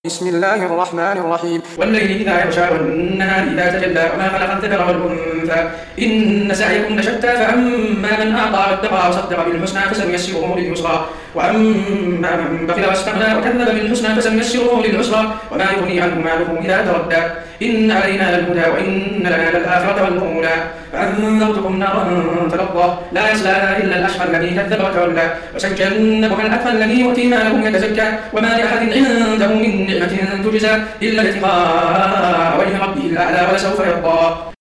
بسم الله الرحمن الرحيم والليل إذا يغشى والنهار إذا تجلى وما خلق الذكر والأنثى إن سعيكم لشتى فأما من أعطى واتقى وصدق بالحسنى فسنيسره لليسرى وأما من بخل واستغنى وكذب بالحسنى فسنيسره للعسرى وما يغني عنه ماله إذا تردى إن علينا للهدى وإن لنا للآخرة والأولى فأنذرتكم نارا تلظى لا يصلاها إلا الأشقى الذي كذب وتولى وسيجنبها الأتقى الذي يؤتي ماله يتزكى وما لأحد عنده من نعمة تجزى إلا ابتغاء وجه ربه الأعلى ولسوف يرضى.